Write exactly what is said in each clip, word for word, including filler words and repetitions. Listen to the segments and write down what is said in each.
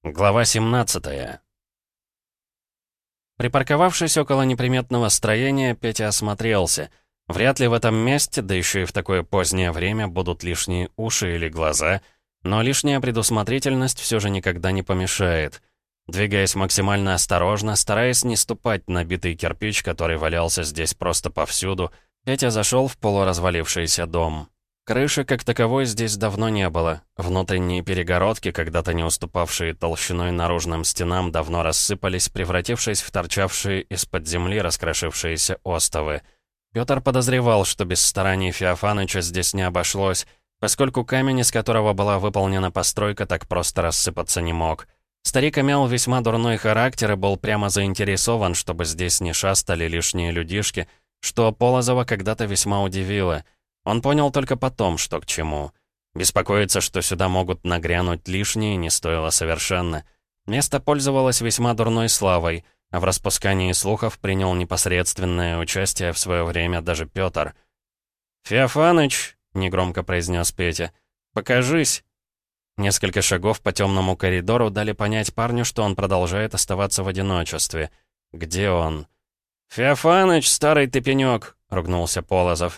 Глава семнадцатая. Припарковавшись около неприметного строения, Петя осмотрелся. Вряд ли в этом месте, да еще и в такое позднее время, будут лишние уши или глаза, но лишняя предусмотрительность все же никогда не помешает. Двигаясь максимально осторожно, стараясь не ступать на битый кирпич, который валялся здесь просто повсюду, Петя зашел в полуразвалившийся дом. Крыши как таковой здесь давно не было. Внутренние перегородки, когда-то не уступавшие толщиной наружным стенам, давно рассыпались, превратившись в торчавшие из-под земли раскрошившиеся остовы. Пётр подозревал, что без стараний Феофаныча здесь не обошлось, поскольку камень, из которого была выполнена постройка, так просто рассыпаться не мог. Старик имел весьма дурной характер и был прямо заинтересован, чтобы здесь не шастали лишние людишки, что Полозова когда-то весьма удивило. Он понял только потом, что к чему. Беспокоиться, что сюда могут нагрянуть лишние, не стоило совершенно. Место пользовалось весьма дурной славой, а в распускании слухов принял непосредственное участие в свое время даже Пётр. «Феофаныч», — негромко произнес Петя, — «покажись». Несколько шагов по темному коридору дали понять парню, что он продолжает оставаться в одиночестве. Где он? «Феофаныч, старый ты пенёк», — ругнулся Полозов.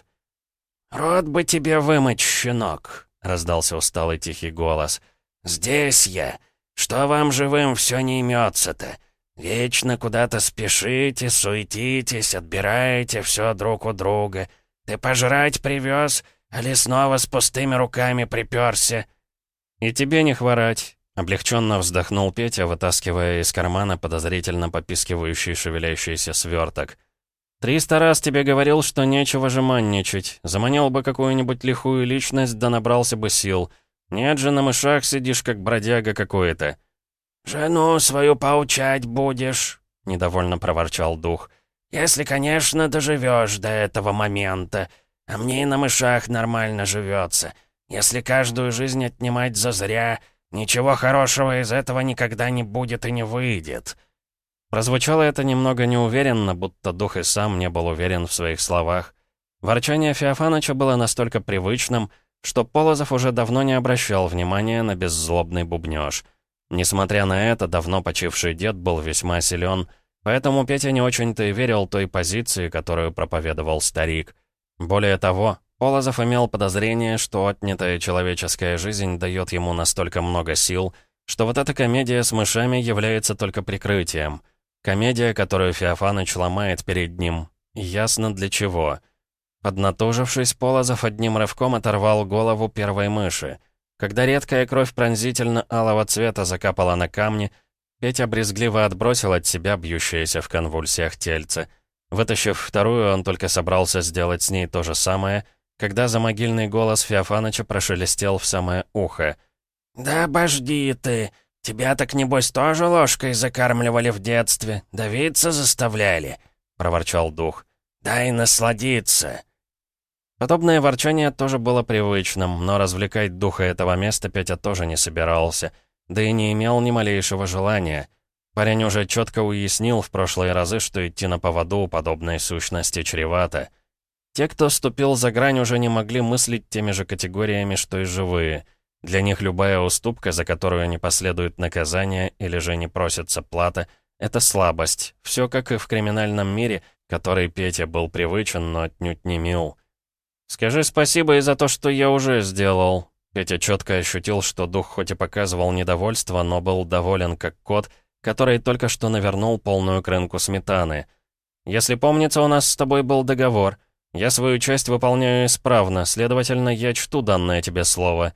«Рот бы тебе вымыть, щенок!» — раздался усталый тихий голос. «Здесь я! Что вам живым все не имется-то? Вечно куда-то спешите, суетитесь, отбираете все друг у друга. Ты пожрать привез, али снова с пустыми руками приперся?» «И тебе не хворать!» — облегченно вздохнул Петя, вытаскивая из кармана подозрительно попискивающий шевелящийся сверток. «Триста раз тебе говорил, что нечего жеманничать. Заманил бы какую-нибудь лихую личность, да набрался бы сил. Нет же, на мышах сидишь, как бродяга какой-то». «Жену свою поучать будешь», — недовольно проворчал дух. «Если, конечно, доживешь до этого момента. А мне и на мышах нормально живется. Если каждую жизнь отнимать зазря, ничего хорошего из этого никогда не будет и не выйдет». Прозвучало это немного неуверенно, будто дух и сам не был уверен в своих словах. Ворчание Феофаныча было настолько привычным, что Полозов уже давно не обращал внимания на беззлобный бубнёж. Несмотря на это, давно почивший дед был весьма силен, поэтому Петя не очень-то и верил той позиции, которую проповедовал старик. Более того, Полозов имел подозрение, что отнятая человеческая жизнь дает ему настолько много сил, что вот эта комедия с мышами является только прикрытием. Комедия, которую Феофаныч ломает перед ним. И ясно для чего. Поднатужившись, Полозов одним рывком оторвал голову первой мыши. Когда редкая кровь пронзительно-алого цвета закапала на камни, Петя брезгливо отбросил от себя бьющееся в конвульсиях тельце. Вытащив вторую, он только собрался сделать с ней то же самое, когда замогильный голос Феофаныча прошелестел в самое ухо. «Да обожди ты! Тебя так, небось, тоже ложкой закармливали в детстве, давиться заставляли?» — проворчал дух. «Дай насладиться!» Подобное ворчание тоже было привычным, но развлекать духа этого места Петя тоже не собирался, да и не имел ни малейшего желания. Парень уже четко уяснил в прошлые разы, что идти на поводу у подобной сущности чревато. Те, кто ступил за грань, уже не могли мыслить теми же категориями, что и живые. Для них любая уступка, за которую не последует наказание или же не просится плата, это слабость. Все как и в криминальном мире, который Петя был привычен, но отнюдь не мил. «Скажи спасибо и за то, что я уже сделал». Петя четко ощутил, что дух хоть и показывал недовольство, но был доволен как кот, который только что навернул полную крынку сметаны. «Если помнится, у нас с тобой был договор. Я свою часть выполняю исправно, следовательно, я чту данное тебе слово».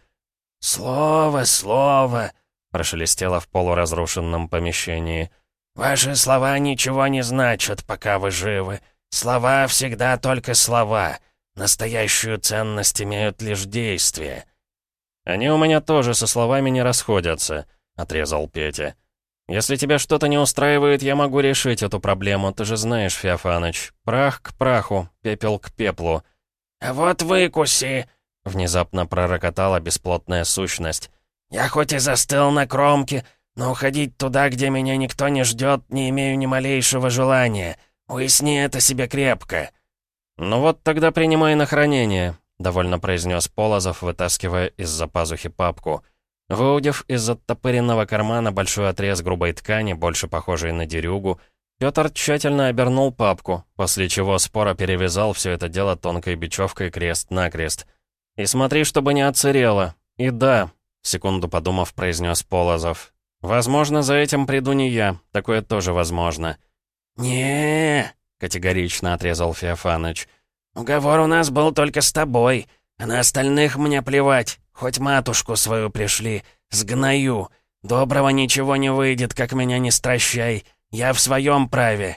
«Слово, слово!» — прошелестело в полуразрушенном помещении. «Ваши слова ничего не значат, пока вы живы. Слова всегда только слова. Настоящую ценность имеют лишь действия». «Они у меня тоже со словами не расходятся», — отрезал Петя. «Если тебя что-то не устраивает, я могу решить эту проблему, ты же знаешь, Феофаныч. Прах к праху, пепел к пеплу». «А вот выкуси!» — внезапно пророкотала бесплотная сущность. «Я хоть и застыл на кромке, но уходить туда, где меня никто не ждет, не имею ни малейшего желания. Уясни это себе крепко». «Ну вот тогда принимай на хранение», — довольно произнес Полозов, вытаскивая из-за пазухи папку. Выудив из оттопыренного кармана большой отрез грубой ткани, больше похожей на дерюгу, Пётр тщательно обернул папку, после чего споро перевязал все это дело тонкой бечевкой крест-накрест. «И смотри, чтобы не отсырело. И да», — секунду подумав, произнес Полозов. «Возможно, за этим приду не я. Такое тоже возможно». не категорично отрезал Феофаныч. «Уговор у нас был только с тобой, а на остальных мне плевать. Хоть матушку свою пришли, сгною. Доброго ничего не выйдет, как меня не стращай. Я в своем праве».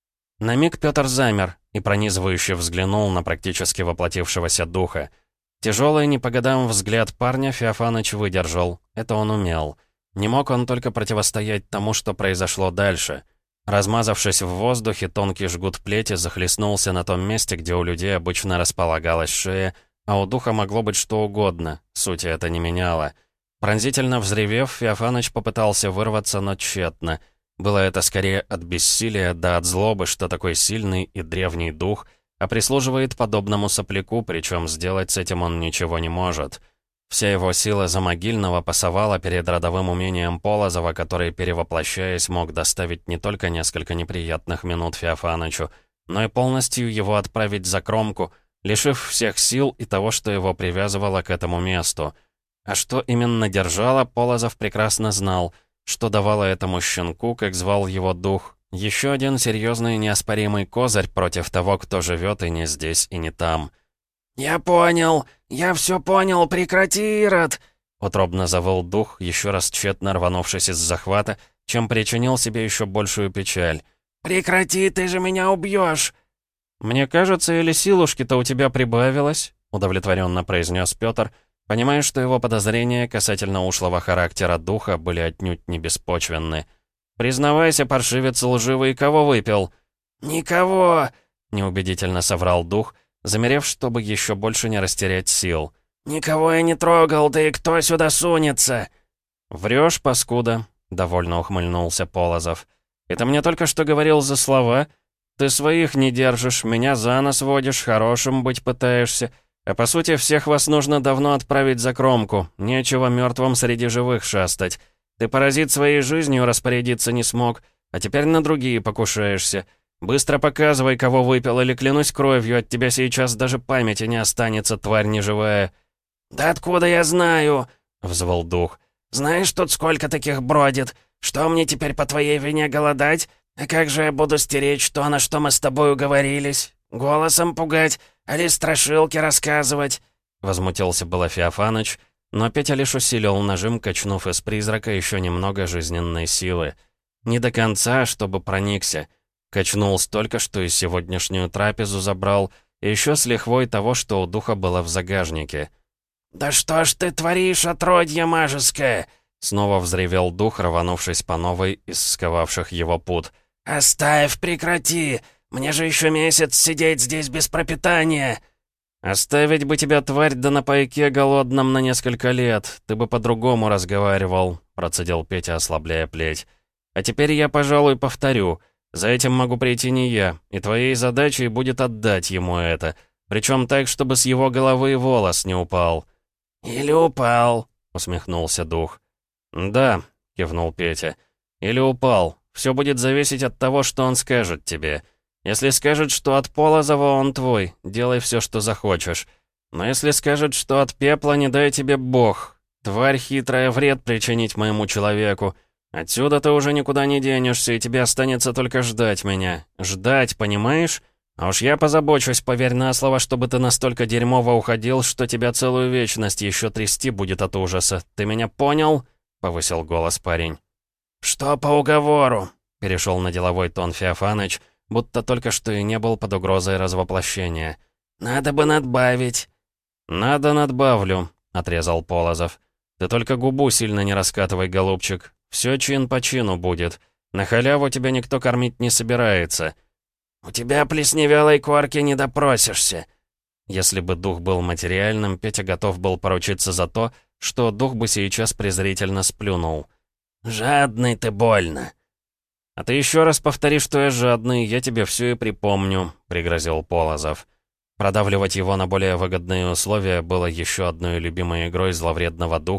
На миг Пётр замер и пронизывающе взглянул на практически воплотившегося духа. Тяжелый не по годам взгляд парня Феофаныч выдержал. Это он умел. Не мог он только противостоять тому, что произошло дальше. Размазавшись в воздухе, тонкий жгут плети захлестнулся на том месте, где у людей обычно располагалась шея, а у духа могло быть что угодно, сути это не меняло. Пронзительно взревев, Феофаныч попытался вырваться, но тщетно. Было это скорее от бессилия, да от злобы, что такой сильный и древний дух, а прислуживает подобному сопляку, причем сделать с этим он ничего не может. Вся его сила замогильного пасовала перед родовым умением Полозова, который, перевоплощаясь, мог доставить не только несколько неприятных минут Феофанычу, но и полностью его отправить за кромку, лишив всех сил и того, что его привязывало к этому месту. А что именно держало, Полозов прекрасно знал, что давало этому щенку, как звал его дух, еще один серьезный неоспоримый козырь против того, кто живет и не здесь, и не там. «Я понял! Я все понял! Прекрати, Ирод!» Утробно завыл дух, еще раз тщетно рванувшись из захвата, чем причинил себе еще большую печаль. «Прекрати, ты же меня убьешь!» «Мне кажется, или силушки-то у тебя прибавилось?» удовлетворенно произнес Пётр, понимая, что его подозрения касательно ушлого характера духа были отнюдь не беспочвенны. «Признавайся, паршивец лживый, кого выпил?» «Никого!» — неубедительно соврал дух, замерев, чтобы еще больше не растерять сил. «Никого я не трогал, да и кто сюда сунется?» «Врешь, паскуда», — довольно ухмыльнулся Полозов. «Это мне только что говорил за слова. Ты своих не держишь, меня за нос водишь, хорошим быть пытаешься. А по сути, всех вас нужно давно отправить за кромку. Нечего мертвым среди живых шастать. Ты, паразит, своей жизнью распорядиться не смог, а теперь на другие покушаешься. Быстро показывай, кого выпил, или клянусь кровью, от тебя сейчас даже памяти не останется, тварь неживая». «Да откуда я знаю?» — взвыл дух. «Знаешь, тут сколько таких бродит? Что мне теперь по твоей вине голодать? А как же я буду стеречь то, на что мы с тобой уговорились? Голосом пугать, али страшилки рассказывать?» Возмутился было Феофаныч, но Петя лишь усилил нажим, качнув из призрака еще немного жизненной силы. Не до конца, чтобы проникся. Качнул столько, что и сегодняшнюю трапезу забрал, и еще с лихвой того, что у духа было в загажнике. «Да что ж ты творишь, отродье мажеское?» Снова взревел дух, рванувшись по новой из сковавших его пут. «Оставь, прекрати! Мне же еще месяц сидеть здесь без пропитания!» «Оставить бы тебя, тварь, да на пайке голодном на несколько лет. Ты бы по-другому разговаривал», — процедил Петя, ослабляя плеть. «А теперь я, пожалуй, повторю. За этим могу прийти не я, и твоей задачей будет отдать ему это. Причем так, чтобы с его головы и волос не упал». «Или упал», — усмехнулся дух. «Да», — кивнул Петя. «Или упал. Все будет зависеть от того, что он скажет тебе. Если скажет, что от Полозова он твой, делай все, что захочешь. Но если скажет, что от пепла, не дай тебе бог. Тварь хитрая, вред причинить моему человеку. Отсюда ты уже никуда не денешься, и тебе останется только ждать меня. Ждать, понимаешь? А уж я позабочусь, поверь на слово, чтобы ты настолько дерьмово уходил, что тебя целую вечность еще трясти будет от ужаса. Ты меня понял?» — повысил голос парень. «Что по уговору?» — перешел на деловой тон Феофаныч, будто только что и не был под угрозой развоплощения. «Надо бы надбавить». «Надо надбавлю», — отрезал Полозов. «Ты только губу сильно не раскатывай, голубчик. Все чин по чину будет. На халяву тебя никто кормить не собирается». «У тебя плесневелой корки не допросишься». Если бы дух был материальным, Петя готов был поручиться за то, что дух бы сейчас презрительно сплюнул. «Жадный ты больно». «А ты еще раз повтори, что я жадный, я тебе все и припомню», — пригрозил Полозов. Продавливать его на более выгодные условия было еще одной любимой игрой зловредного духа,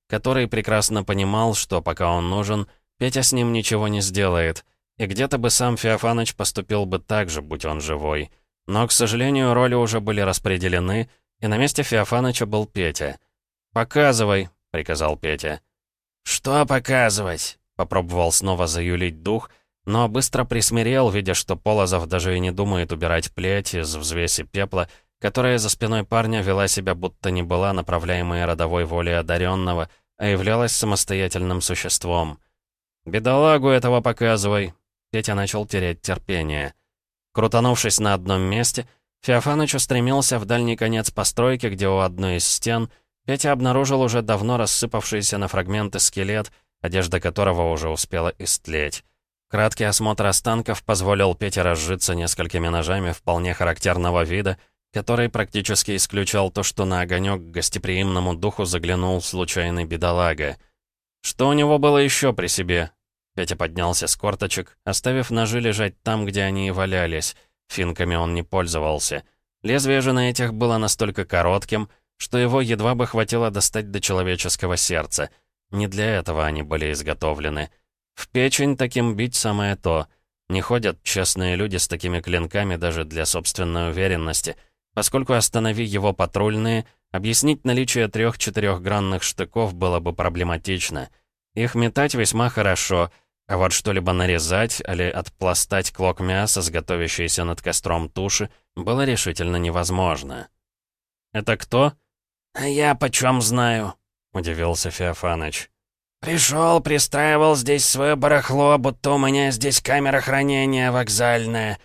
который прекрасно понимал, что пока он нужен, Петя с ним ничего не сделает, и где-то бы сам Феофаныч поступил бы так же, будь он живой. Но, к сожалению, роли уже были распределены, и на месте Феофаныча был Петя. «Показывай», — приказал Петя. «Что показывать?» — попробовал снова заюлить дух, но быстро присмирел, видя, что Полозов даже и не думает убирать плеть из взвеси пепла, которая за спиной парня вела себя, будто не была направляемой родовой волей одаренного, а являлась самостоятельным существом. «Бедолагу этого показывай!» Петя начал терять терпение. Крутанувшись на одном месте, Феофаныч устремился в дальний конец постройки, где у одной из стен Петя обнаружил уже давно рассыпавшийся на фрагменты скелет, одежда которого уже успела истлеть. Краткий осмотр останков позволил Пете разжиться несколькими ножами вполне характерного вида, который практически исключал то, что на огонек к гостеприимному духу заглянул случайный бедолага. Что у него было еще при себе? Петя поднялся с корточек, оставив ножи лежать там, где они и валялись. Финками он не пользовался. Лезвие же на этих было настолько коротким, что его едва бы хватило достать до человеческого сердца. Не для этого они были изготовлены. В печень таким бить самое то. Не ходят честные люди с такими клинками даже для собственной уверенности, поскольку останови его патрульные, объяснить наличие трех-четырехгранных штыков было бы проблематично. Их метать весьма хорошо, а вот что-либо нарезать или отпластать клок мяса с готовящейся над костром туши было решительно невозможно. «Это кто?» «А я почем знаю?» — удивился Феофаныч. «Пришел, пристраивал здесь свое барахло, будто у меня здесь камера хранения вокзальная.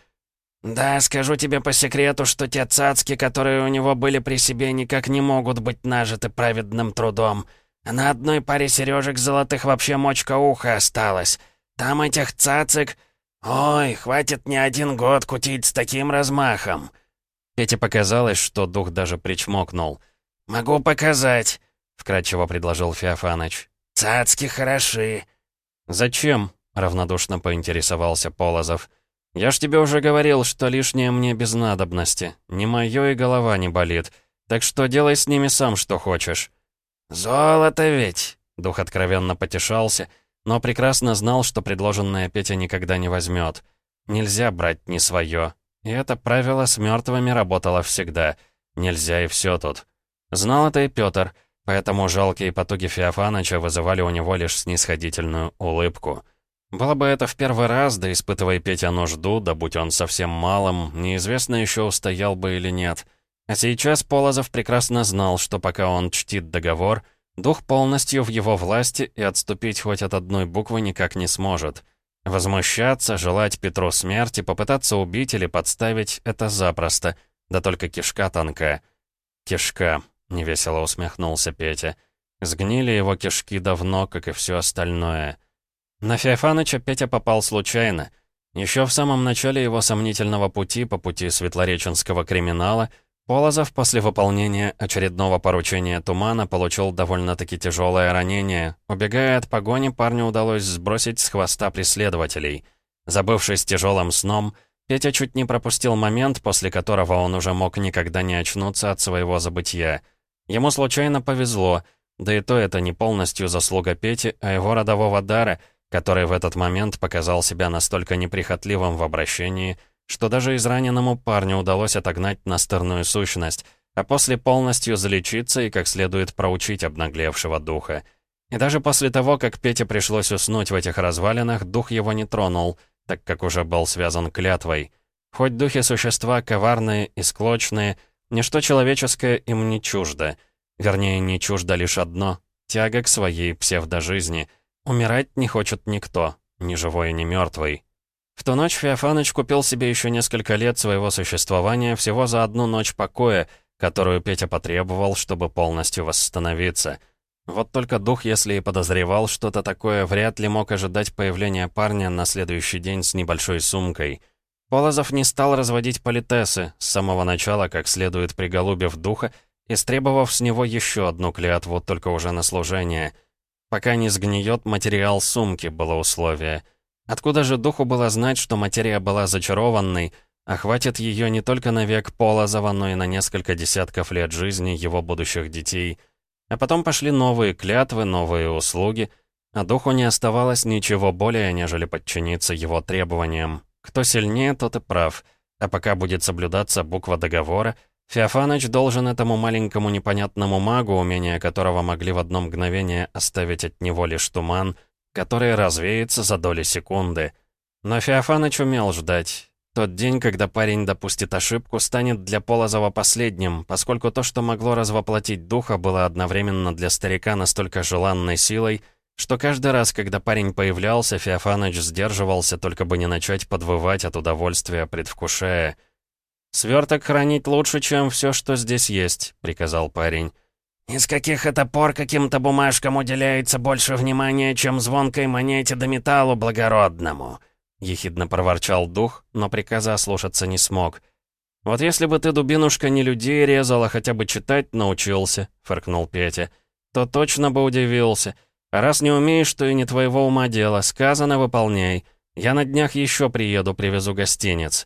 Да, скажу тебе по секрету, что те цацки, которые у него были при себе, никак не могут быть нажиты праведным трудом. А на одной паре сережек золотых вообще мочка уха осталась. Там этих цацик... Ой, хватит не один год кутить с таким размахом». Пете показалось, что дух даже причмокнул. «Могу показать», — вкратчиво предложил Феофаныч. «Цацки хороши». «Зачем?» — равнодушно поинтересовался Полозов. «Я ж тебе уже говорил, что лишнее мне без надобности. Не моё и голова не болит. Так что делай с ними сам, что хочешь». «Золото ведь!» — дух откровенно потешался, но прекрасно знал, что предложенное Петя никогда не возьмет. Нельзя брать не свое. И это правило с мертвыми работало всегда. Нельзя, и все тут. Знал это и Петр, поэтому жалкие потуги Феофаныча вызывали у него лишь снисходительную улыбку. Было бы это в первый раз, да испытывая Петя нужду, да будь он совсем малым, неизвестно еще устоял бы или нет. А сейчас Полозов прекрасно знал, что пока он чтит договор, дух полностью в его власти и отступить хоть от одной буквы никак не сможет. Возмущаться, желать Петру смерти, попытаться убить или подставить — это запросто, да только кишка тонка. «Кишка», — невесело усмехнулся Петя. «Сгнили его кишки давно, как и все остальное». На Феофаныча Петя попал случайно. Еще в самом начале его сомнительного пути, по пути светлореченского криминала, Полозов после выполнения очередного поручения Тумана получил довольно-таки тяжелое ранение. Убегая от погони, парню удалось сбросить с хвоста преследователей. Забывшись тяжелым сном, Петя чуть не пропустил момент, после которого он уже мог никогда не очнуться от своего забытья. Ему случайно повезло, да и то это не полностью заслуга Пети, а его родового дара, который в этот момент показал себя настолько неприхотливым в обращении, что даже израненному парню удалось отогнать настырную сущность, а после полностью залечиться и как следует проучить обнаглевшего духа. И даже после того, как Пете пришлось уснуть в этих развалинах, дух его не тронул, так как уже был связан клятвой. Хоть духи существа коварные и склочные, ничто человеческое им не чуждо. Вернее, не чуждо лишь одно — тяга к своей псевдожизни. Умирать не хочет никто, ни живой, ни мертвый. В ту ночь Феофаныч купил себе еще несколько лет своего существования всего за одну ночь покоя, которую Петя потребовал, чтобы полностью восстановиться. Вот только дух, если и подозревал что-то такое, вряд ли мог ожидать появления парня на следующий день с небольшой сумкой. Полозов не стал разводить политесы, с самого начала как следует приголубив духа, истребовав с него еще одну клятву, только уже на служение. Пока не сгниет материал сумки, было условие. Откуда же духу было знать, что материя была зачарованной, а хватит ее не только на век Полозова, но и на несколько десятков лет жизни его будущих детей? А потом пошли новые клятвы, новые услуги, а духу не оставалось ничего более, нежели подчиниться его требованиям. Кто сильнее, тот и прав. А пока будет соблюдаться буква договора, Феофаныч должен этому маленькому непонятному магу, умения которого могли в одно мгновение оставить от него лишь туман, который развеется за доли секунды. Но Феофаныч умел ждать. Тот день, когда парень допустит ошибку, станет для Полозова последним, поскольку то, что могло развоплотить духа, было одновременно для старика настолько желанной силой, что каждый раз, когда парень появлялся, Феофаныч сдерживался, только бы не начать подвывать от удовольствия, предвкушая. «Сверток хранить лучше, чем все, что здесь есть», — приказал парень. «Из каких это пор каким-то бумажкам уделяется больше внимания, чем звонкой монете да металлу благородному?» — ехидно проворчал дух, но приказа ослушаться не смог. «Вот если бы ты, дубинушка, не людей резал, а хотя бы читать научился», — фыркнул Петя, — «то точно бы удивился. А раз не умеешь, то и не твоего ума дело. Сказано, выполняй. Я на днях еще приеду, привезу гостиниц».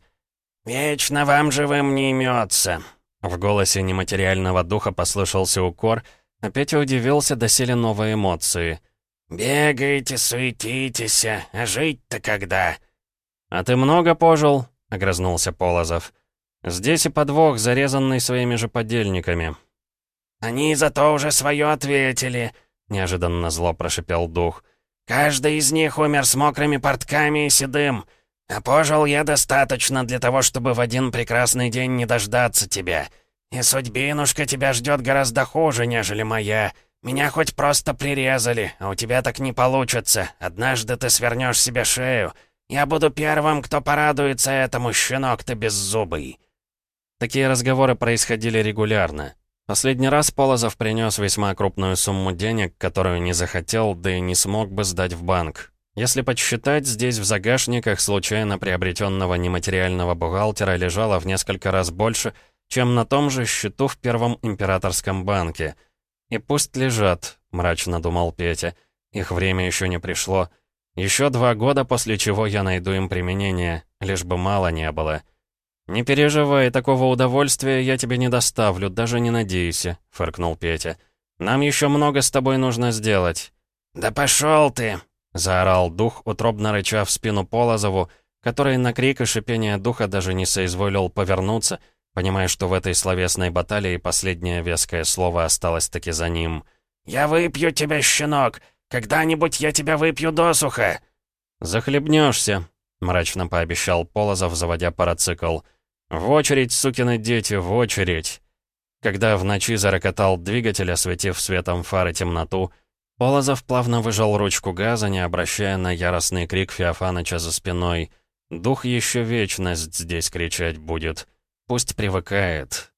«Вечно вам живым не имется». В голосе нематериального духа послышался укор, а Петя удивился доселе новой эмоции. «Бегаете, суетитесь, а жить-то когда?» «А ты много пожил?» — огрызнулся Полозов. «Здесь и подвох, зарезанный своими же подельниками». «Они зато уже свое ответили», — неожиданно зло прошипел дух. «Каждый из них умер с мокрыми портками и седым. А пожил я достаточно для того, чтобы в один прекрасный день не дождаться тебя. И судьбинушка тебя ждет гораздо хуже, нежели моя. Меня хоть просто прирезали, а у тебя так не получится. Однажды ты свернешь себе шею. Я буду первым, кто порадуется этому, щенок ты беззубый». Такие разговоры происходили регулярно. Последний раз Полозов принес весьма крупную сумму денег, которую не захотел, да и не смог бы сдать в банк. Если подсчитать, здесь в загашниках случайно приобретенного нематериального бухгалтера лежало в несколько раз больше, чем на том же счету в Первом императорском банке. «И пусть лежат», — мрачно думал Петя. «Их время еще не пришло. Еще два года, после чего я найду им применение, лишь бы мало не было». «Не переживай, такого удовольствия я тебе не доставлю, даже не надейся», — фыркнул Петя. «Нам еще много с тобой нужно сделать». «Да пошел ты!» — заорал дух, утробно рыча в спину Полозову, который на крик и шипение духа даже не соизволил повернуться, понимая, что в этой словесной баталии последнее веское слово осталось таки за ним. «Я выпью тебя, щенок! Когда-нибудь я тебя выпью досуха!» «Захлебнешься», — мрачно пообещал Полозов, заводя парацикл. «В очередь, сукины дети, в очередь!» Когда в ночи зарокотал двигатель, осветив светом фары темноту, Полозов плавно выжал ручку газа, не обращая на яростный крик Феофаныча за спиной. «Дух еще вечность здесь кричать будет. Пусть привыкает».